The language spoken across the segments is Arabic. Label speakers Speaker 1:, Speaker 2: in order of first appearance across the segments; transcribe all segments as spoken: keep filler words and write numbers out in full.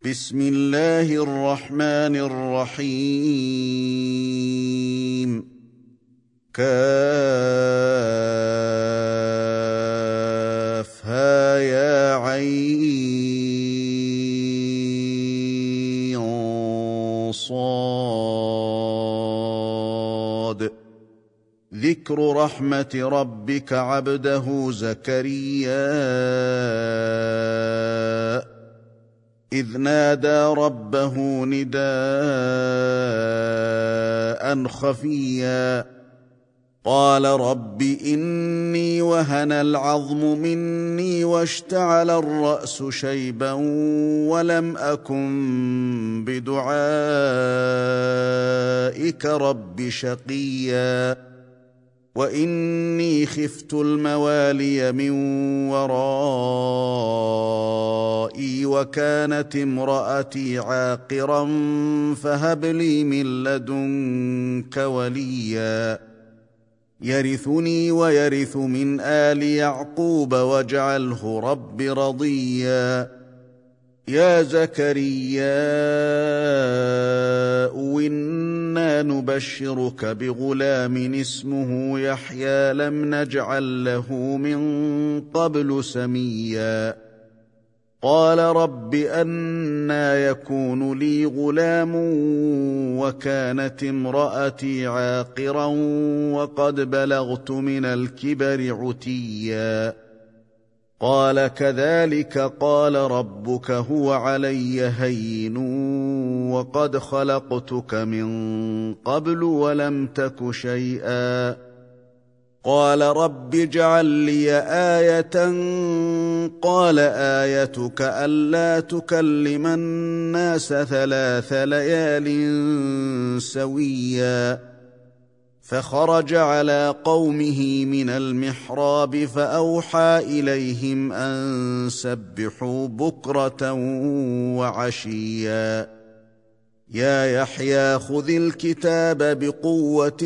Speaker 1: بسم الله الرحمن الرحيم كافها يا عين صاد ذكر رحمة ربك عبده زكريا إذ نادى ربه نداء خفيا قال رب إني وهن العظم مني واشتعل الرأس شيبا ولم أكن بدعائك رب شقيا وإني خفت الموالي من ورائي وكانت امرأتي عاقرا فهب لي من لدنك وليا يرثني ويرث من آل يعقوب واجعله رب رضيا يا زكريا إنا نبشرك بغلام اسمه يحيى لم نجعل له من قبل سميا قال رب أنى يكون لي غلام وكانت امرأتي عاقرا وقد بلغت من الكبر عتيا قال كذلك قال ربك هو علي هين وقد خلقتك من قبل ولم تك شيئا قال رب اجعل لي آية قال آيتك ألا تكلم الناس ثلاث ليال سويا فخرج على قومه من المحراب فأوحى إليهم أن سبحوا بكرة وعشيا يا يحيى خذ الكتاب بقوة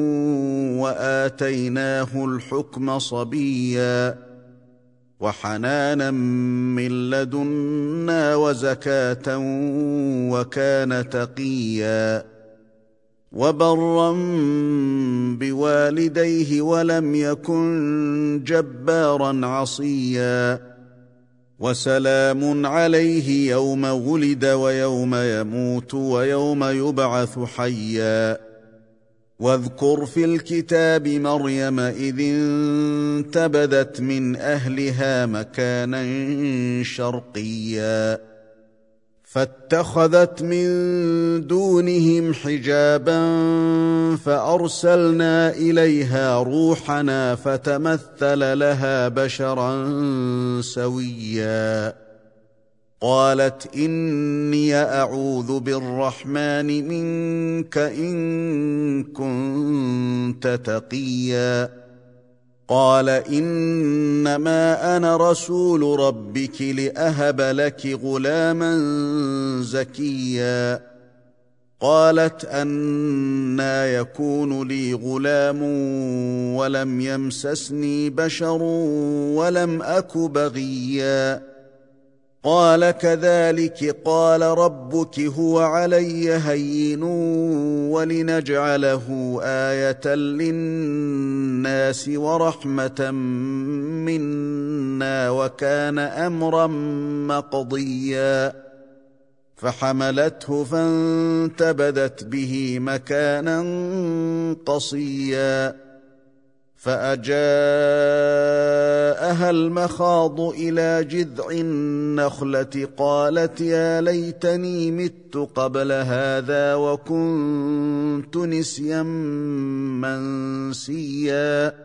Speaker 1: وآتيناه الحكم صبيا وحنانا من لدنا وزكاة وكان تقيا وبرا بوالديه ولم يكن جبارا عصيا وسلام عليه يوم ولد ويوم يموت ويوم يبعث حيا واذكر في الكتاب مريم إذ انتبذت من أهلها مكانا شرقيا فاتخذت من دونهم حجابا فأرسلنا إليها روحنا فتمثل لها بشرا سويا قالت إني أعوذ بالرحمن منك إن كنت تقيا قال إنما أنا رسول ربك لأهب لك غلاما زكيا قالت أنى يكون لي غلام ولم يمسسني بشر ولم أك بغيا قال كذلك قال ربك هو علي هين ولنجعله آية للناس ورحمة منا وكان أمرا مقضيا فحملته فانتبذت به مكانا قصيا فأجاءها المخاض إلى جذع النخلة قالت يا ليتني مت قبل هذا وكنت نسيا منسيا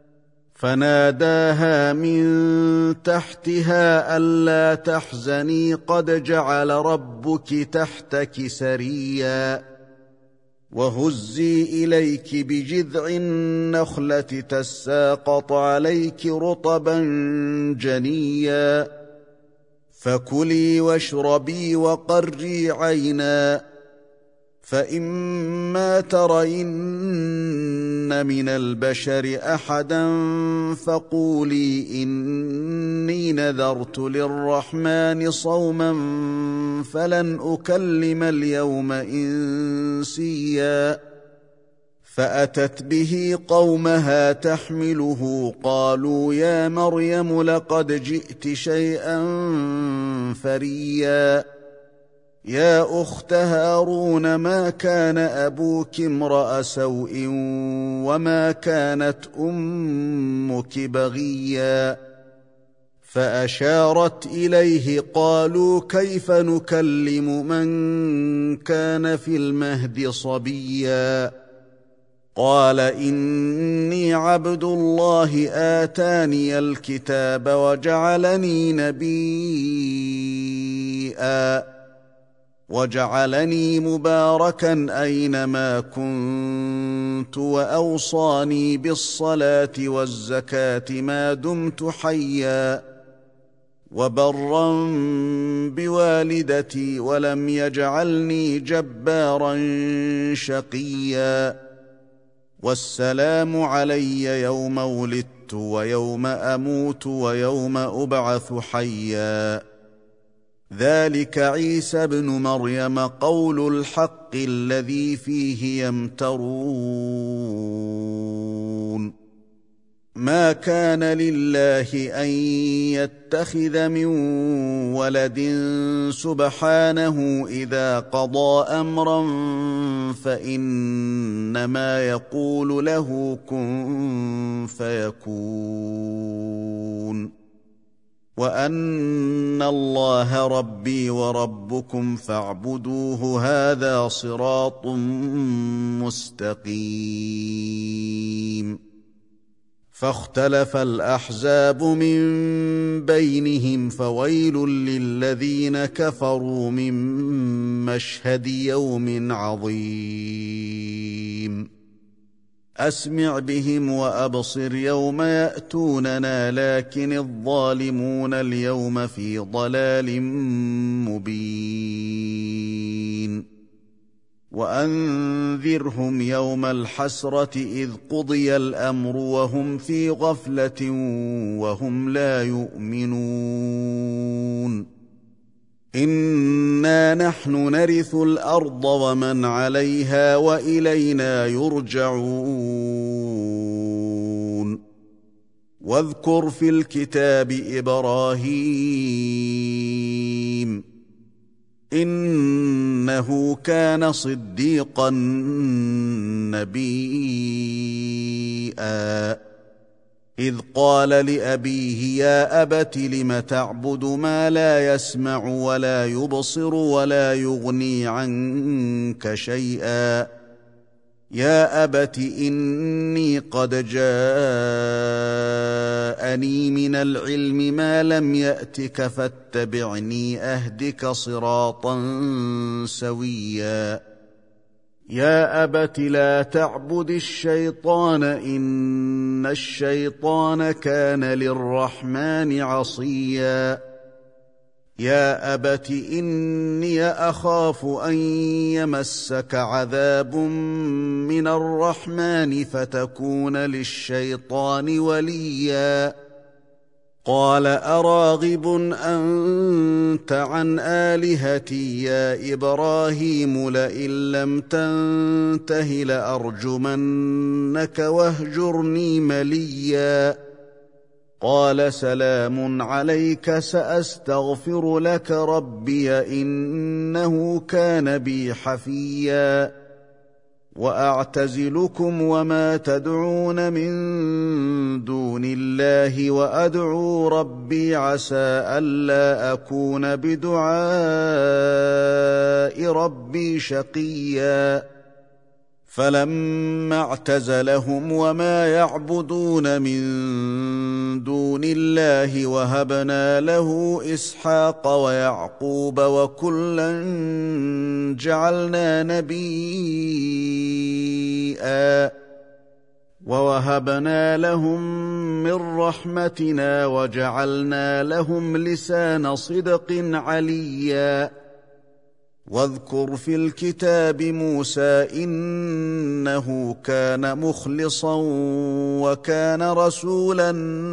Speaker 1: فناداها من تحتها ألا تحزني قد جعل ربك تحتك سريا وهزي إليك بجذع النخلة تساقط عليك رطبا جنيا فكلي واشربي وقري عينا فإما ترين من البشر أحدا فقولي إني نذرت للرحمن صوما فلن أكلم اليوم إنسيا فأتت به قومها تحمله قالوا يا مريم لقد جئت شيئا فريا يا أخت هارون ما كان أبوك امرأ سوء وما كانت أمك بغيا فأشارت إليه قالوا كيف نكلم من كان في المهد صبيا قال إني عبد الله آتاني الكتاب وجعلني نبيا وجعلني مباركا أينما كنت وأوصاني بالصلاة والزكاة ما دمت حيا وبرا بوالدتي ولم يجعلني جبارا شقيا والسلام علي يوم ولدت ويوم أموت ويوم أبعث حيا ذلك عيسى ابن مريم قول الحق الذي فيه يمترون ما كان لله أن يتخذ من ولد سبحانه إذا قضى أمرا فإنما يقول له كن فيكون وأن الله ربي وربكم فاعبدوه هذا صراط مستقيم فاختلف الأحزاب من بينهم فويل للذين كفروا من مشهد يوم عظيم أسمع بهم وأبصر يوم يأتوننا لكن الظالمون اليوم في ضلال مبين وأنذرهم يوم الحسرة إذ قضي الأمر وهم في غفلة وهم لا يؤمنون إنا نحن نرث الأرض ومن عليها وإلينا يرجعون واذكر في الكتاب إبراهيم إنه كان صديقا نبيا إذ قال لأبيه يا أبت لم تعبد ما لا يسمع ولا يبصر ولا يغني عنك شيئا يا أبت إني قد جاءني من العلم ما لم يأتك فاتبعني أهدك صراطا سويا يا أبت لا تعبد الشيطان إن الشيطان كان للرحمن عصيا يا أبت إني أخاف أن يمسك عذاب من الرحمن فتكون للشيطان وليا قال أراغب أنت عن آلهتي يا إبراهيم لئن لم تنته لأرجمنك واهجرني مليا قال سلام عليك سأستغفر لك ربي إنه كان بي حفيا وأعتزلكم وما تدعون من دون الله وأدعو ربي عسى ألا أكون بدعاء ربي شقيا فلما اعتزلهم وما يعبدون من دون الله وهبنا له إسحاق ويعقوب وكلا جعلنا نبيا ووهبنا لهم من رحمتنا وجعلنا لهم لسان صدق عليا واذكر في الكتاب موسى إنه كان مخلصا وكان رسولا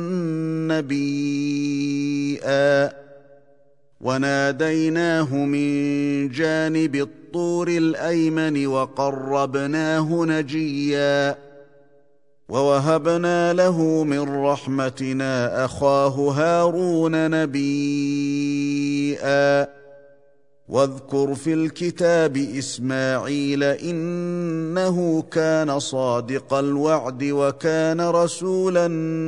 Speaker 1: نبيا وناديناه من جانب الطور الأيمن وقربناه نجيا ووهبنا له من رحمتنا أخاه هارون نبيا واذكر في الكتاب إسماعيل إنه كان صادق الوعد وكان رسولا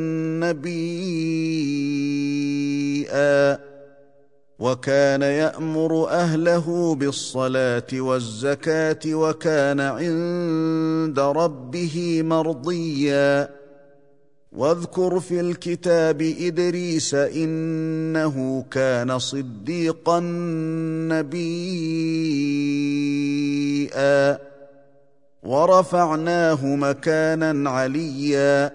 Speaker 1: نبيا وكان يأمر أهله بالصلاة والزكاة وكان عند ربه مرضيا واذكر في الكتاب إدريس إنه كان صديقا نبيا ورفعناه مكانا عليا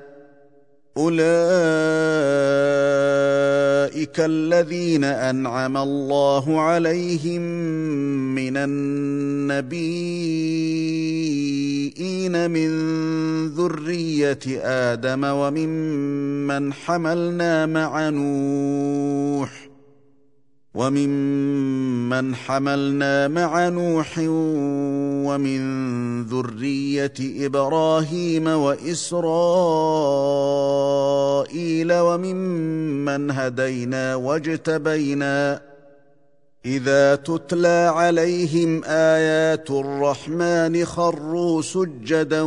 Speaker 1: أولئك الذين أنعم الله عليهم من النبيين من ذرية آدم وممن حملنا مع نوح وممن حملنا مع نوح ومن ذرية إبراهيم وإسرائيل وممن هدينا واجتبينا إذا تتلى عليهم آيات الرحمن خروا سجدا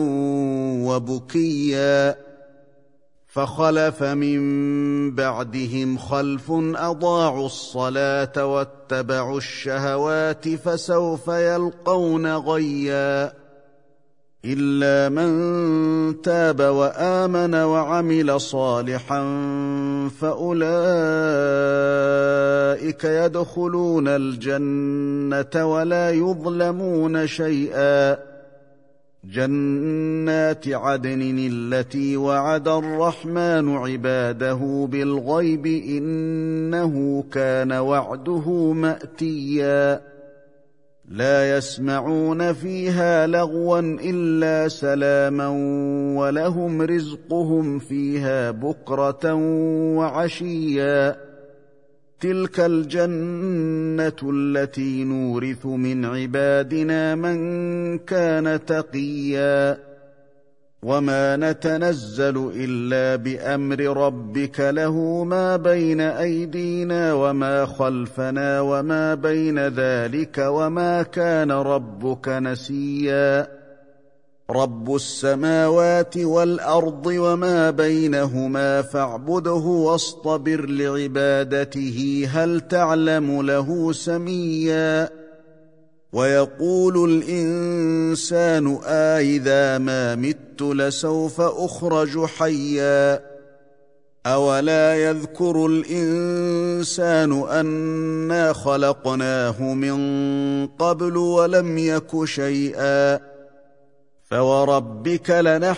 Speaker 1: وبكيا فخلف من بعدهم خلف أضاعوا الصلاة واتبعوا الشهوات فسوف يلقون غيا إلا من تاب وآمن وعمل صالحا فأولئك يدخلون الجنة ولا يظلمون شيئا جنات عدن التي وعد الرحمن عباده بالغيب إنه كان وعده مأتيا لا يسمعون فيها لغوا إلا سلاما ولهم رزقهم فيها بكرة وعشيا تلك الجنة التي نورث من عبادنا من كان تقيا وما نتنزل إلا بأمر ربك له ما بين أيدينا وما خلفنا وما بين ذلك وما كان ربك نسيا رب السماوات والأرض وما بينهما فاعبده واصطبر لعبادته هل تعلم له سميا ويقول الإنسان أإذا ما مت لسوف أخرج حيا أولا يذكر الإنسان أنا خلقناه من قبل ولم يك شيئا فوربك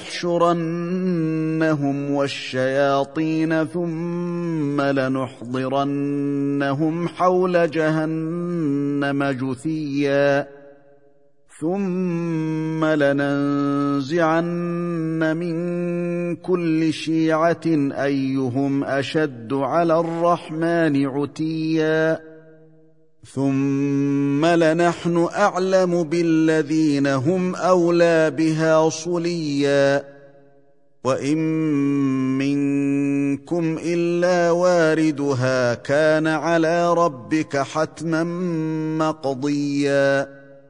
Speaker 1: لنحشرنهم والشياطين ثم لنحضرنهم حول جهنم جثيا ثم لننزعن من كل شيعة أيهم أشد على الرحمن عتيا ثم لنحن أعلم بالذين هم أولى بها صليا وإن منكم إلا واردها كان على ربك حتما مقضيا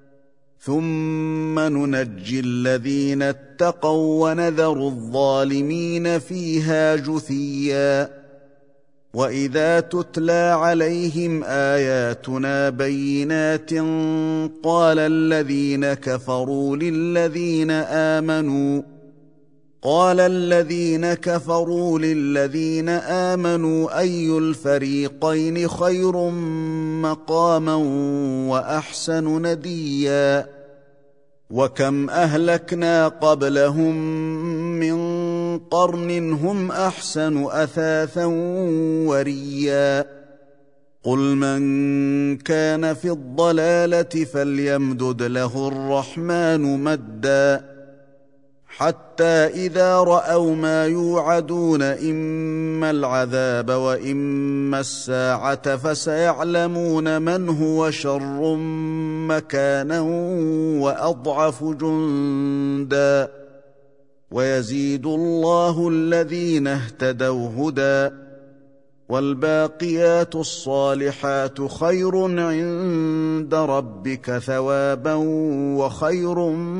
Speaker 1: ثم ننجي الذين اتقوا ونذر الظالمين فيها جثيا وإذا تتلى عليهم آياتنا بينات قال الذين كفروا للذين آمنوا قال الذين كفروا للذين آمنوا أي الفريقين خير مقاما وأحسن نديا وكم أهلكنا قبلهم من قرن هم أحسن أثاثا وريا قل من كان في الضلاله فليمدد له الرحمن مدا حتى إذا رأوا ما يوعدون إما العذاب وإما الساعة فسيعلمون من هو شر مكانا وأضعف جندا ويزيد الله الذين اهتدوا هدى والباقيات الصالحات خير عند ربك ثوابا وخير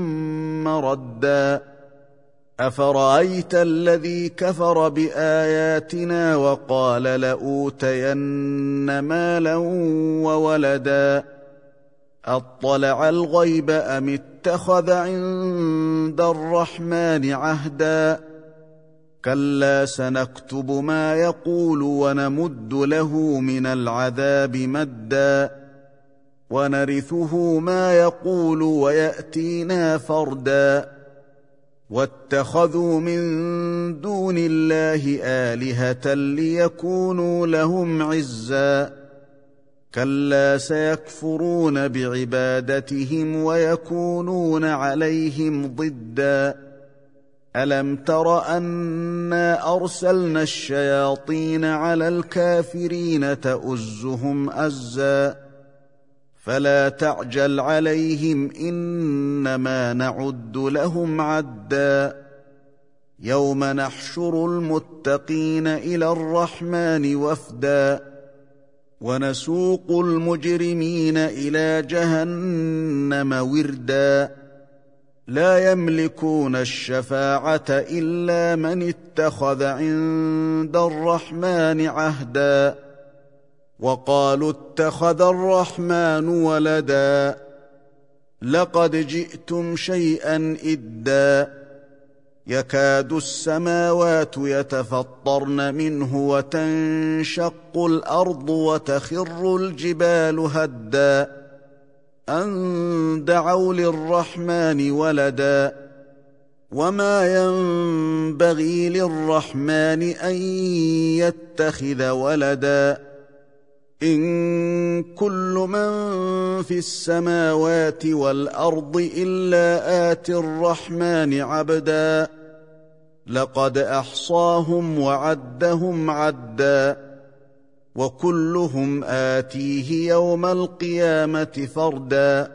Speaker 1: مردا أفرأيت الذي كفر بآياتنا وقال لأوتين مالا وولدا أطلع الغيب أم اتخذ عند الرحمن عهدا كلا سنكتب ما يقول ونمد له من العذاب مدا ونرثه ما يقول ويأتينا فردا واتخذوا من دون الله آلهة ليكونوا لهم عزا كلا سيكفرون بعبادتهم ويكونون عليهم ضدا ألم تر أنا أرسلنا الشياطين على الكافرين تؤزهم أزا فلا تعجل عليهم إنما نعد لهم عدا يوم نحشر المتقين إلى الرحمن وفدا ونسوق المجرمين إلى جهنم وردا لا يملكون الشفاعة إلا من اتخذ عند الرحمن عهدا وقالوا اتخذ الرحمن ولدا لقد جئتم شيئا إدا يكاد السماوات يتفطرن منه وتنشق الأرض وتخر الجبال هدا أن دعوا للرحمن ولدا وما ينبغي للرحمن أن يتخذ ولدا إن كل من في السماوات والأرض إلا آتي الرحمن عبدا لقد أحصاهم وعدهم عدا وكلهم آتيه يوم القيامة فردا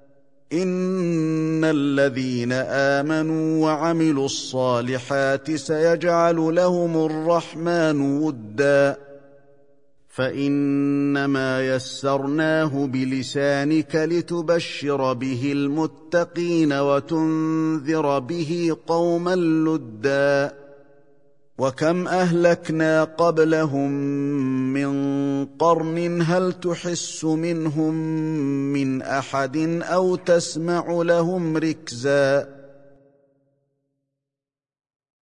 Speaker 1: إن الذين آمنوا وعملوا الصالحات سيجعل لهم الرحمن ودا فإنما يسرناه بلسانك لتبشر به المتقين وتنذر به قوما لدا وكم أهلكنا قبلهم من قرن هل تحس منهم من أحد أو تسمع لهم ركزا